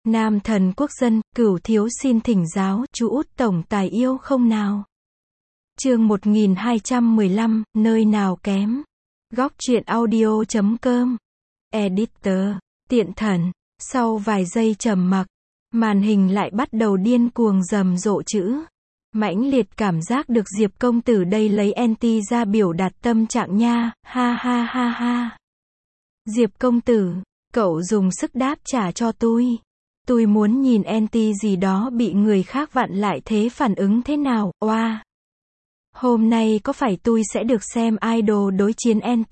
Nam thần quốc dân, cửu thiếu xin thỉnh giáo, chú út tổng tài yêu không nào? Chương 1215, nơi nào kém? Góc truyện audio.com. Editor, tiện thần. Sau vài giây trầm mặc, màn hình lại bắt đầu điên cuồng rầm rộ chữ. Mãnh liệt cảm giác được Diệp công tử đây lấy NT ra biểu đạt tâm trạng nha, ha ha ha ha. Diệp công tử, cậu dùng sức đáp trả cho tôi. Tôi muốn nhìn NT gì đó bị người khác vặn lại thế phản ứng thế nào, oa. Hôm nay có phải tôi sẽ được xem idol đối chiến NT?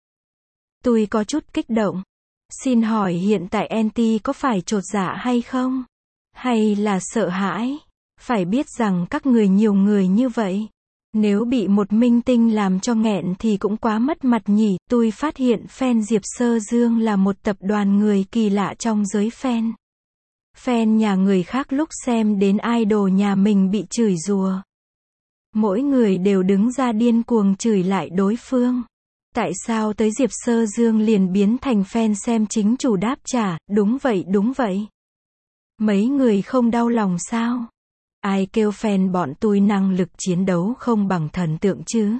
Tôi có chút kích động. Xin hỏi hiện tại NT có phải chột dạ hay không? Hay là sợ hãi? Phải biết rằng các người nhiều người như vậy. Nếu bị một minh tinh làm cho nghẹn thì cũng quá mất mặt nhỉ. Tôi phát hiện fan Diệp Sơ Dương là một tập đoàn người kỳ lạ trong giới fan. Fan nhà người khác lúc xem đến idol nhà mình bị chửi rủa, mỗi người đều đứng ra điên cuồng chửi lại đối phương. Tại sao tới Diệp Sơ Dương liền biến thành fan xem chính chủ đáp trả, đúng vậy đúng vậy. Mấy người không đau lòng sao? Ai kêu fan bọn tôi năng lực chiến đấu không bằng thần tượng chứ?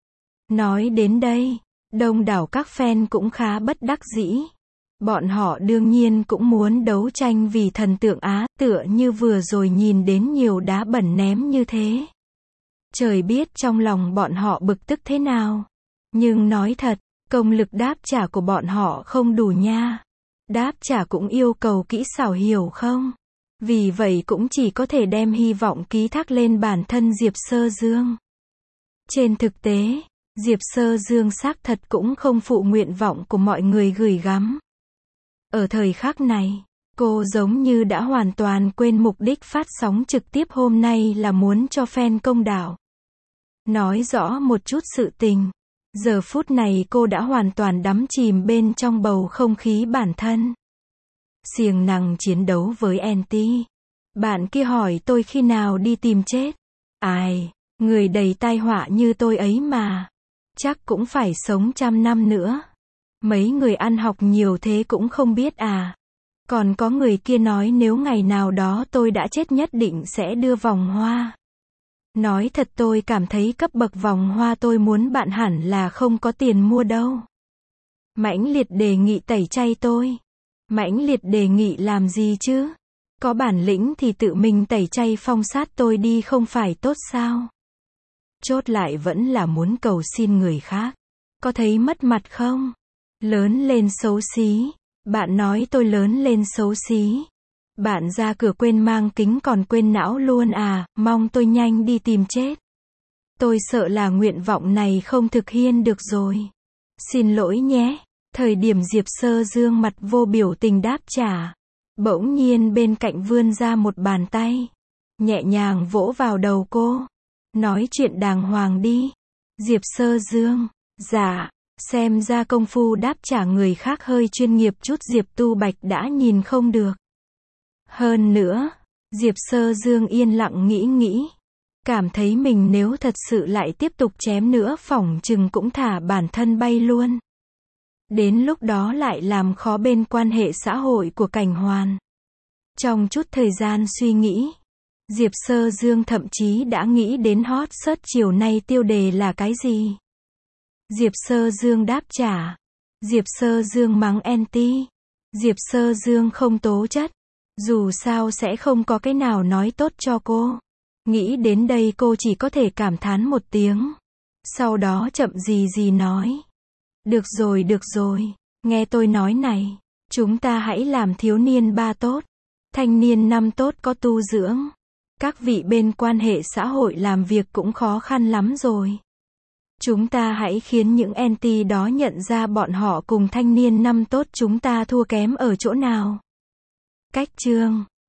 Nói đến đây, đông đảo các fan cũng khá bất đắc dĩ. Bọn họ đương nhiên cũng muốn đấu tranh vì thần tượng Á, tựa như vừa rồi nhìn đến nhiều đá bẩn ném như thế. Trời biết trong lòng bọn họ bực tức thế nào. Nhưng nói thật, công lực đáp trả của bọn họ không đủ nha. Đáp trả cũng yêu cầu kỹ xảo hiểu không? Vì vậy cũng chỉ có thể đem hy vọng ký thác lên bản thân Diệp Sơ Dương. Trên thực tế, Diệp Sơ Dương xác thật cũng không phụ nguyện vọng của mọi người gửi gắm. Ở thời khắc này, cô giống như đã hoàn toàn quên mục đích phát sóng trực tiếp hôm nay là muốn cho fan công đạo. Nói rõ một chút sự tình. Giờ phút này cô đã hoàn toàn đắm chìm bên trong bầu không khí bản thân. Siêng năng chiến đấu với NT. Bạn kia hỏi tôi khi nào đi tìm chết. Ai, người đầy tai họa như tôi ấy mà. Chắc cũng phải sống 100 năm nữa. Mấy người ăn học nhiều thế cũng không biết à. Còn có người kia nói nếu ngày nào đó tôi đã chết nhất định sẽ đưa vòng hoa. Nói thật tôi cảm thấy cấp bậc vòng hoa tôi muốn bạn hẳn là không có tiền mua đâu. Mãnh liệt đề nghị tẩy chay tôi. Mãnh liệt đề nghị làm gì chứ? Có bản lĩnh thì tự mình tẩy chay phong sát tôi đi không phải tốt sao? Chốt lại vẫn là muốn cầu xin người khác. Có thấy mất mặt không? Lớn lên xấu xí. Bạn nói tôi lớn lên xấu xí. Bạn ra cửa quên mang kính còn quên não luôn à, mong tôi nhanh đi tìm chết. Tôi sợ là nguyện vọng này không thực hiện được rồi. Xin lỗi nhé. Thời điểm Diệp Sơ Dương mặt vô biểu tình đáp trả. Bỗng nhiên bên cạnh vươn ra một bàn tay. Nhẹ nhàng vỗ vào đầu cô. Nói chuyện đàng hoàng đi. Diệp Sơ Dương. Dạ. Xem ra công phu đáp trả người khác hơi chuyên nghiệp chút Diệp Tu Bạch đã nhìn không được. Hơn nữa, Diệp Sơ Dương yên lặng nghĩ. Cảm thấy mình nếu thật sự lại tiếp tục chém nữa phỏng chừng cũng thả bản thân bay luôn. Đến lúc đó lại làm khó bên quan hệ xã hội của Cảnh Hoàn. Trong chút thời gian suy nghĩ, Diệp Sơ Dương thậm chí đã nghĩ đến hot search chiều nay tiêu đề là cái gì. Diệp Sơ Dương đáp trả. Diệp Sơ Dương mắng NT. Diệp Sơ Dương không tố chất. Dù sao sẽ không có cái nào nói tốt cho cô. Nghĩ đến đây cô chỉ có thể cảm thán một tiếng. Sau đó chậm gì nói. Được rồi, nghe tôi nói này. Chúng ta hãy làm thiếu niên 3 tốt. Thanh niên 5 tốt có tu dưỡng. Các vị bên quan hệ xã hội làm việc cũng khó khăn lắm rồi. Chúng ta hãy khiến những NT đó nhận ra bọn họ cùng thanh niên 5 tốt chúng ta thua kém ở chỗ nào. Cách chương